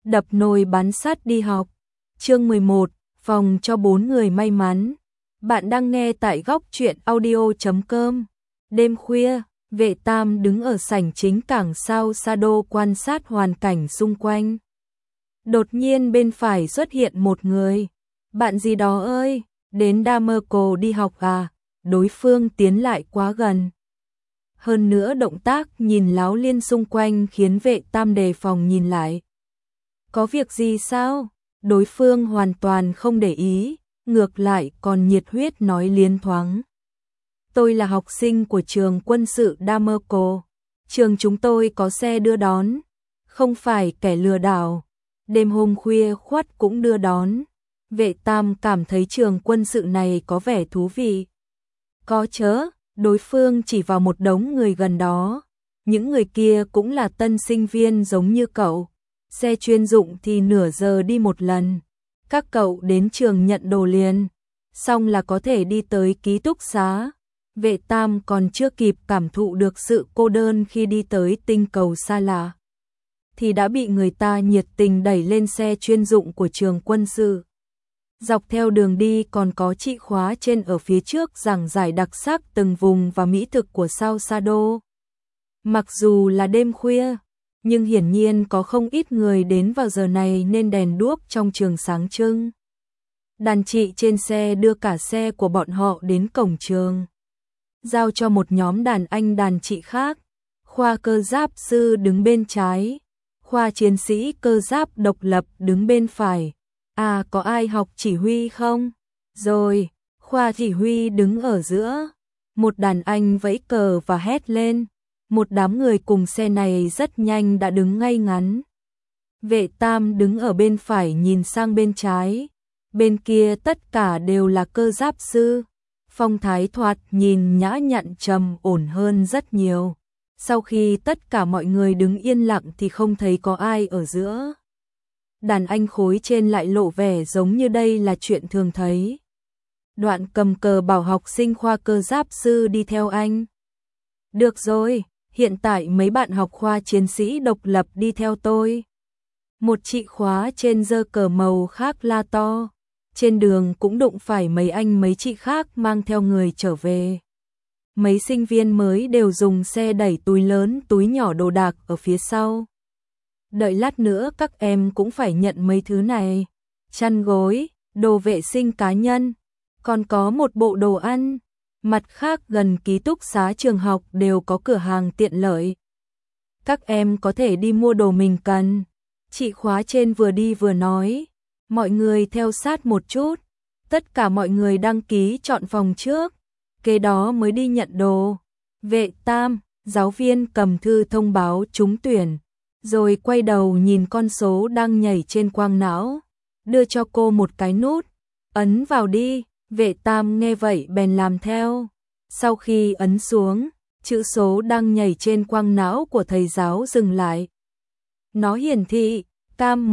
đập nồi bán sắt đi học. Chương 11, phòng cho 4 người may mắn. Bạn đang nghe tại góc truyện audio.com. Đêm khuya, Vệ Tam đứng ở sảnh chính cảng sao Sado quan sát hoàn cảnh xung quanh. Đột nhiên bên phải xuất hiện một người. Bạn gì đó ơi, đến Damerco đi học à? Đối phương tiến lại quá gần. Hơn nữa động tác nhìn láo liên xung quanh khiến Vệ Tam đề phòng nhìn lại. Có việc gì sao? Đối phương hoàn toàn không để ý, ngược lại còn nhiệt huyết nói liến thoáng. Tôi là học sinh của trường quân sự Damerco. Trường chúng tôi có xe đưa đón, không phải kẻ lừa đảo. Đêm hôm khuya khoắt cũng đưa đón. Vệ Tam cảm thấy trường quân sự này có vẻ thú vị. Có chớ, đối phương chỉ vào một đống người gần đó. Những người kia cũng là tân sinh viên giống như cậu. Xe chuyên dụng thì nửa giờ đi một lần. Các cậu đến trường nhận đồ liền, xong là có thể đi tới ký túc xá. Vệ Tam còn chưa kịp cảm thụ được sự cô đơn khi đi tới tinh cầu xa lạ, thì đã bị người ta nhiệt tình đẩy lên xe chuyên dụng của trường quân sự. Dọc theo đường đi còn có chị khóa trên ở phía trước giảng giải đặc sắc từng vùng và mỹ thực của sao Sado. Mặc dù là đêm khuya, nhưng hiển nhiên có không ít người đến vào giờ này nên đèn đuốc trong trường sáng trưng. Đàn chị trên xe đưa cả xe của bọn họ đến cổng trường, giao cho một nhóm đàn anh đàn chị khác. Khoa cơ giáp sư đứng bên trái, khoa chiến sĩ cơ giáp độc lập đứng bên phải. À, có ai học chỉ huy không? Rồi, khoa chỉ huy đứng ở giữa. Một đàn anh vẫy cờ và hét lên. Một đám người cùng xe này rất nhanh đã đứng ngay ngắn. Vệ Tam đứng ở bên phải nhìn sang bên trái. Bên kia tất cả đều là cơ giáp sư. Phong thái thoạt nhìn nhã nhặn trầm ổn hơn rất nhiều. Sau khi tất cả mọi người đứng yên lặng thì không thấy có ai ở giữa. Đàn anh khối trên lại lộ vẻ giống như đây là chuyện thường thấy. Đoạn cầm cờ bảo học sinh khoa cơ giáp sư đi theo anh. Được rồi, hiện tại mấy bạn học khoa chiến sĩ độc lập đi theo tôi. Một chị khóa trên giơ cờ màu khác la to. Trên đường cũng đụng phải mấy anh mấy chị khác mang theo người trở về. Mấy sinh viên mới đều dùng xe đẩy túi lớn túi nhỏ đồ đạc ở phía sau. Đợi lát nữa các em cũng phải nhận mấy thứ này. Chăn gối, đồ vệ sinh cá nhân, còn có một bộ đồ ăn. Mặt khác gần ký túc xá trường học đều có cửa hàng tiện lợi. Các em có thể đi mua đồ mình cần. Chị khóa trên vừa đi vừa nói. Mọi người theo sát một chút. Tất cả mọi người đăng ký chọn phòng trước, kế đó mới đi nhận đồ. Vệ Tam, giáo viên cầm thư thông báo trúng tuyển, rồi quay đầu nhìn con số đang nhảy trên quang não, đưa cho cô một cái nút, ấn vào đi. Vệ Tam nghe vậy bèn làm theo. Sau khi ấn xuống, chữ số đang nhảy trên quang não của thầy giáo dừng lại. Nó hiển thị Cam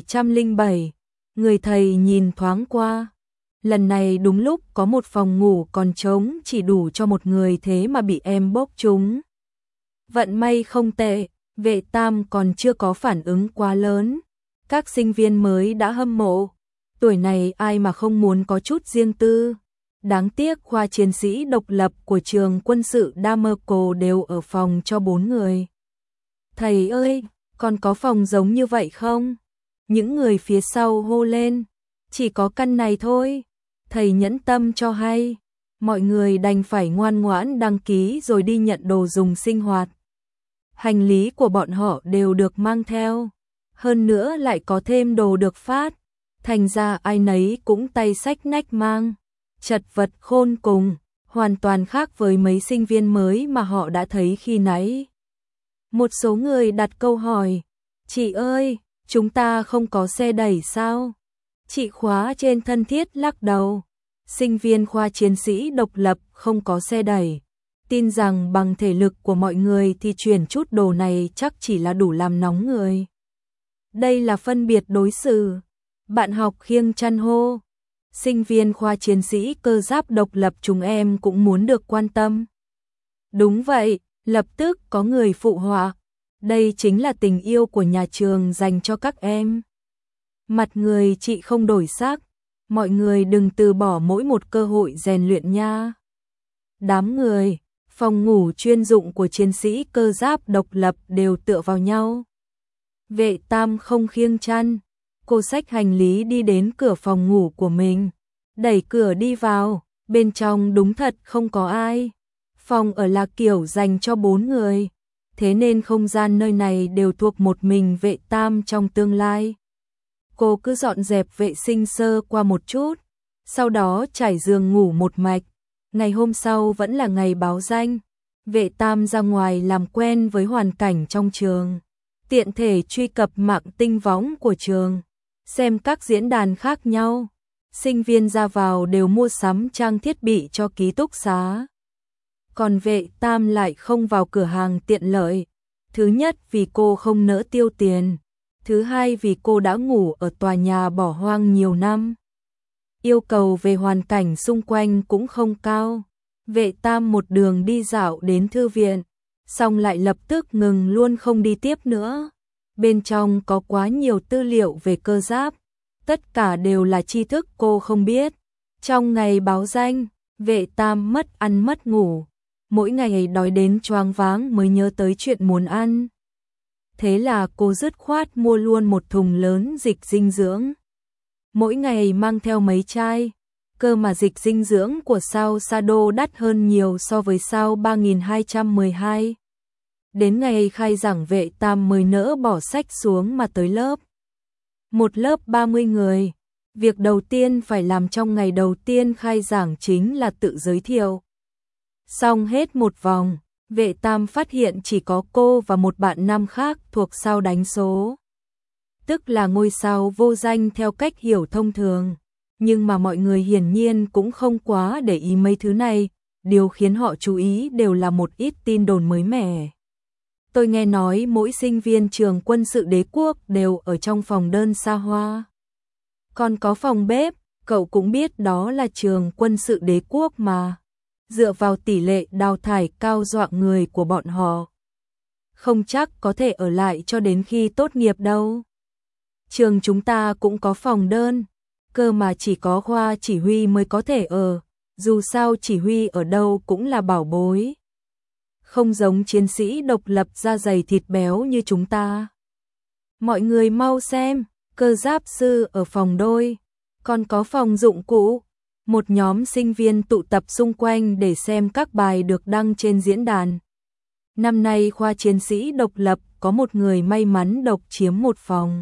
1707. Người thầy nhìn thoáng qua. Lần này đúng lúc có một phòng ngủ còn trống chỉ đủ cho một người, thế mà bị em bốc trúng. Vận may không tệ, Vệ Tam còn chưa có phản ứng quá lớn. Các sinh viên mới đã hâm mộ. Tuổi này ai mà không muốn có chút riêng tư. Đáng tiếc khoa chiến sĩ độc lập của trường quân sự Damerco đều ở phòng cho 4 người. Thầy ơi, còn có phòng giống như vậy không? Những người phía sau hô lên. Chỉ có căn này thôi. Thầy nhẫn tâm cho hay. Mọi người đành phải ngoan ngoãn đăng ký rồi đi nhận đồ dùng sinh hoạt. Hành lý của bọn họ đều được mang theo. Hơn nữa lại có thêm đồ được phát. Thành ra ai nấy cũng tay xách nách mang. Chật vật khôn cùng, hoàn toàn khác với mấy sinh viên mới mà họ đã thấy khi nãy. Một số người đặt câu hỏi. Chị ơi, chúng ta không có xe đẩy sao? Chị khóa trên thân thiết lắc đầu. Sinh viên khoa chiến sĩ độc lập không có xe đẩy. Tin rằng bằng thể lực của mọi người thì chuyển chút đồ này chắc chỉ là đủ làm nóng người. Đây là phân biệt đối xử. Bạn học khiêng chăn hô. Sinh viên khoa chiến sĩ cơ giáp độc lập chúng em cũng muốn được quan tâm. Đúng vậy, lập tức có người phụ họa. Đây chính là tình yêu của nhà trường dành cho các em. Mặt người chị không đổi sắc, mọi người đừng từ bỏ mỗi một cơ hội rèn luyện nha. Đám người, phòng ngủ chuyên dụng của chiến sĩ cơ giáp độc lập đều tựa vào nhau. Vệ Tam không khiêng chăn, cô xách hành lý đi đến cửa phòng ngủ của mình, đẩy cửa đi vào, bên trong đúng thật không có ai. Phòng ở là kiểu dành cho 4 người, thế nên không gian nơi này đều thuộc một mình Vệ Tam trong tương lai. Cô cứ dọn dẹp vệ sinh sơ qua một chút, sau đó trải giường ngủ một mạch. Ngày hôm sau vẫn là ngày báo danh, Vệ Tam ra ngoài làm quen với hoàn cảnh trong trường, tiện thể truy cập mạng tinh võng của trường, xem các diễn đàn khác nhau. Sinh viên ra vào đều mua sắm trang thiết bị cho ký túc xá. Còn Vệ Tam lại không vào cửa hàng tiện lợi. Thứ nhất vì cô không nỡ tiêu tiền, thứ hai vì cô đã ngủ ở tòa nhà bỏ hoang nhiều năm. Yêu cầu về hoàn cảnh xung quanh cũng không cao. Vệ Tam một đường đi dạo đến thư viện, xong lại lập tức ngừng luôn không đi tiếp nữa. Bên trong có quá nhiều tư liệu về cơ giáp, tất cả đều là tri thức cô không biết. Trong ngày báo danh, Vệ Tam mất ăn mất ngủ, mỗi ngày đói đến choáng váng mới nhớ tới chuyện muốn ăn. Thế là cô dứt khoát mua luôn một thùng lớn dịch dinh dưỡng. Mỗi ngày mang theo mấy chai, cơ mà dịch dinh dưỡng của sao Sado đắt hơn nhiều so với sao 3212. Đến ngày khai giảng Vệ Tam mới nỡ bỏ sách xuống mà tới lớp. Một lớp 30 người, việc đầu tiên phải làm trong ngày đầu tiên khai giảng chính là tự giới thiệu. Xong hết một vòng, Vệ Tam phát hiện chỉ có cô và một bạn nam khác thuộc sao đánh số, tức là ngôi sao vô danh theo cách hiểu thông thường. Nhưng mà mọi người hiển nhiên cũng không quá để ý mấy thứ này, điều khiến họ chú ý đều là một ít tin đồn mới mẻ. Tôi nghe nói mỗi sinh viên trường quân sự đế quốc đều ở trong phòng đơn xa hoa. Còn có phòng bếp, cậu cũng biết đó là trường quân sự đế quốc mà. Dựa vào tỷ lệ đào thải cao dọa người của bọn họ, không chắc có thể ở lại cho đến khi tốt nghiệp đâu. Trường chúng ta cũng có phòng đơn, cơ mà chỉ có khoa chỉ huy mới có thể ở, dù sao chỉ huy ở đâu cũng là bảo bối. Không giống chiến sĩ độc lập da dày thịt béo như chúng ta. Mọi người mau xem, cơ giáp sư ở phòng đôi, còn có phòng dụng cụ. Một nhóm sinh viên tụ tập xung quanh để xem các bài được đăng trên diễn đàn. Năm nay khoa chiến sĩ độc lập có một người may mắn độc chiếm một phòng.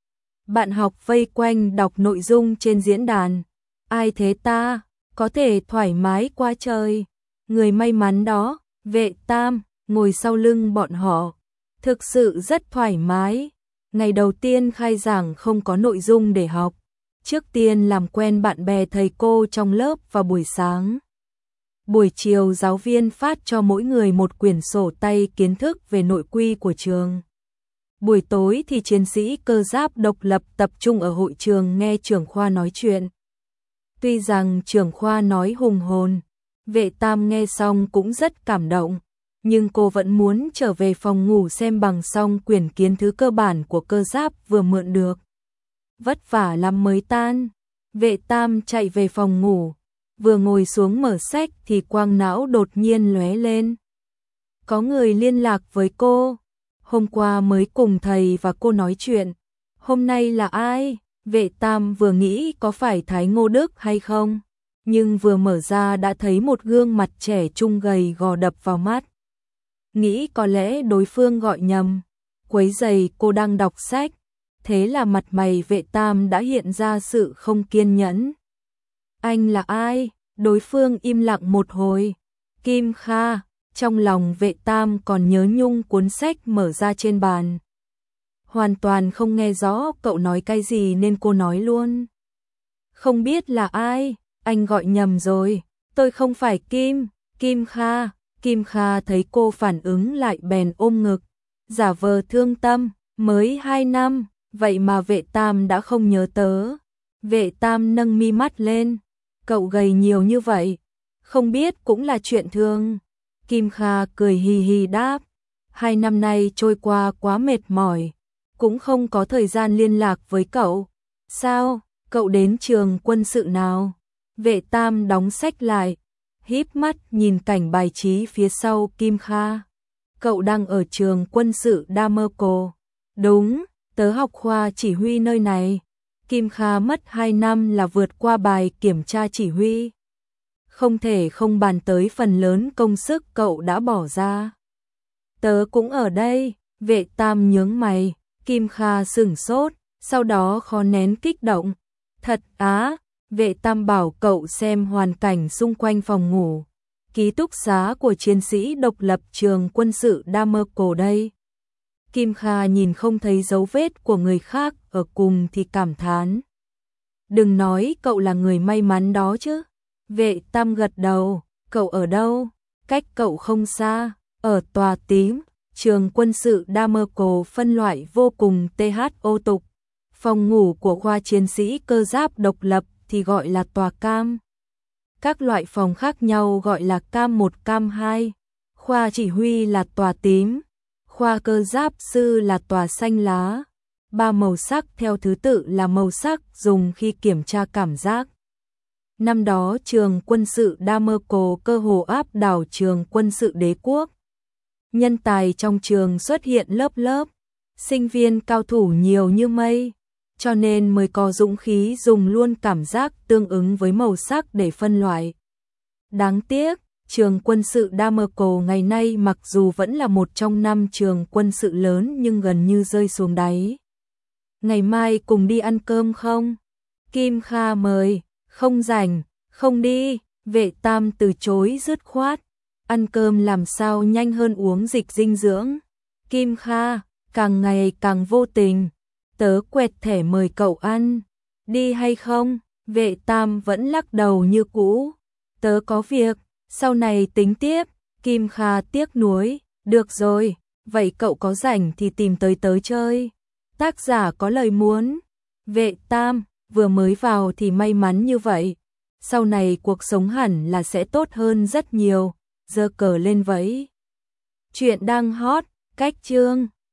Bạn học vây quanh đọc nội dung trên diễn đàn. Ai thế ta? Có thể thoải mái qua trời. Người may mắn đó, Vệ Tam, ngồi sau lưng bọn họ. Thực sự rất thoải mái. Ngày đầu tiên khai giảng không có nội dung để học. Trước tiên làm quen bạn bè thầy cô trong lớp vào buổi sáng. Buổi chiều giáo viên phát cho mỗi người một quyển sổ tay kiến thức về nội quy của trường. Buổi tối thì chiến sĩ cơ giáp độc lập tập trung ở hội trường nghe trưởng khoa nói chuyện. Tuy rằng trưởng khoa nói hùng hồn, Vệ Tam nghe xong cũng rất cảm động, nhưng cô vẫn muốn trở về phòng ngủ xem bằng xong quyển kiến thức cơ bản của cơ giáp vừa mượn được. Vất vả lắm mới tan, Vệ Tam chạy về phòng ngủ, vừa ngồi xuống mở sách thì quang não đột nhiên lóe lên. Có người liên lạc với cô, hôm qua mới cùng thầy và cô nói chuyện, hôm nay là ai? Vệ Tam vừa nghĩ có phải Thái Ngô Đức hay không, nhưng vừa mở ra đã thấy một gương mặt trẻ trung gầy gò đập vào mắt. Nghĩ có lẽ đối phương gọi nhầm, quấy rầy cô đang đọc sách. Thế là mặt mày Vệ Tam đã hiện ra sự không kiên nhẫn. Anh là ai? Đối phương im lặng một hồi. Kim Kha, trong lòng Vệ Tam còn nhớ nhung cuốn sách mở ra trên bàn. Hoàn toàn không nghe rõ cậu nói cái gì nên cô nói luôn. Không biết là ai, anh gọi nhầm rồi, tôi không phải Kim Kha. Kim Kha thấy cô phản ứng lại bèn ôm ngực, giả vờ thương tâm, mới 2 năm. Vậy mà Vệ Tam đã không nhớ tớ. Vệ Tam nâng mi mắt lên. Cậu gầy nhiều như vậy, không biết cũng là chuyện thường. Kim Kha cười hì hì đáp. 2 năm nay trôi qua quá mệt mỏi, cũng không có thời gian liên lạc với cậu. Sao, cậu đến trường quân sự nào? Vệ Tam đóng sách lại, híp mắt nhìn cảnh bài trí phía sau Kim Kha. Cậu đang ở trường quân sự Damerco. Đúng, tớ học khoa chỉ huy nơi này. Kim Kha mất 2 năm là vượt qua bài kiểm tra chỉ huy. Không thể không bàn tới phần lớn công sức cậu đã bỏ ra. Tớ cũng ở đây, Vệ Tam nhướng mày, Kim Kha sửng sốt, sau đó khó nén kích động. Thật á, Vệ Tam bảo cậu xem hoàn cảnh xung quanh phòng ngủ, ký túc xá của chiến sĩ độc lập trường quân sự Damerco đây. Kim Kha nhìn không thấy dấu vết của người khác ở cùng thì cảm thán. Đừng nói cậu là người may mắn đó chứ. Vệ Tam gật đầu, cậu ở đâu? Cách cậu không xa, ở tòa tím, trường quân sự Damerco phân loại vô cùng THO tục. Phòng ngủ của khoa chiến sĩ cơ giáp độc lập thì gọi là tòa cam. Các loại phòng khác nhau gọi là cam 1, cam 2. Khoa chỉ huy là tòa tím, khoa cơ giáp sư là tòa xanh lá. 3 màu sắc theo thứ tự là màu sắc dùng khi kiểm tra cảm giác. Năm đó trường quân sự Damerco cơ hồ áp đảo trường quân sự đế quốc. Nhân tài trong trường xuất hiện lớp lớp, sinh viên cao thủ nhiều như mây, cho nên mới có dũng khí dùng luôn cảm giác tương ứng với màu sắc để phân loại. Đáng tiếc, trường quân sự Damerco ngày nay mặc dù vẫn là một trong 5 trường quân sự lớn nhưng gần như rơi xuống đáy. Ngày mai cùng đi ăn cơm không? Kim Kha mời, không rảnh, không đi, Vệ Tam từ chối dứt khoát. Ăn cơm làm sao nhanh hơn uống dịch dinh dưỡng. Kim Kha, càng ngày càng vô tình. Tớ quẹt thẻ mời cậu ăn. Đi hay không? Vệ Tam vẫn lắc đầu như cũ. Tớ có việc, sau này tính tiếp. Kim Kha tiếc nuối. Được rồi, vậy cậu có rảnh thì tìm tới tớ chơi. Tác giả có lời muốn. Vệ Tam, vừa mới vào thì may mắn như vậy. Sau này cuộc sống hẳn là sẽ tốt hơn rất nhiều. Giơ cờ lên vẫy. Chuyện đang hot, cách chương.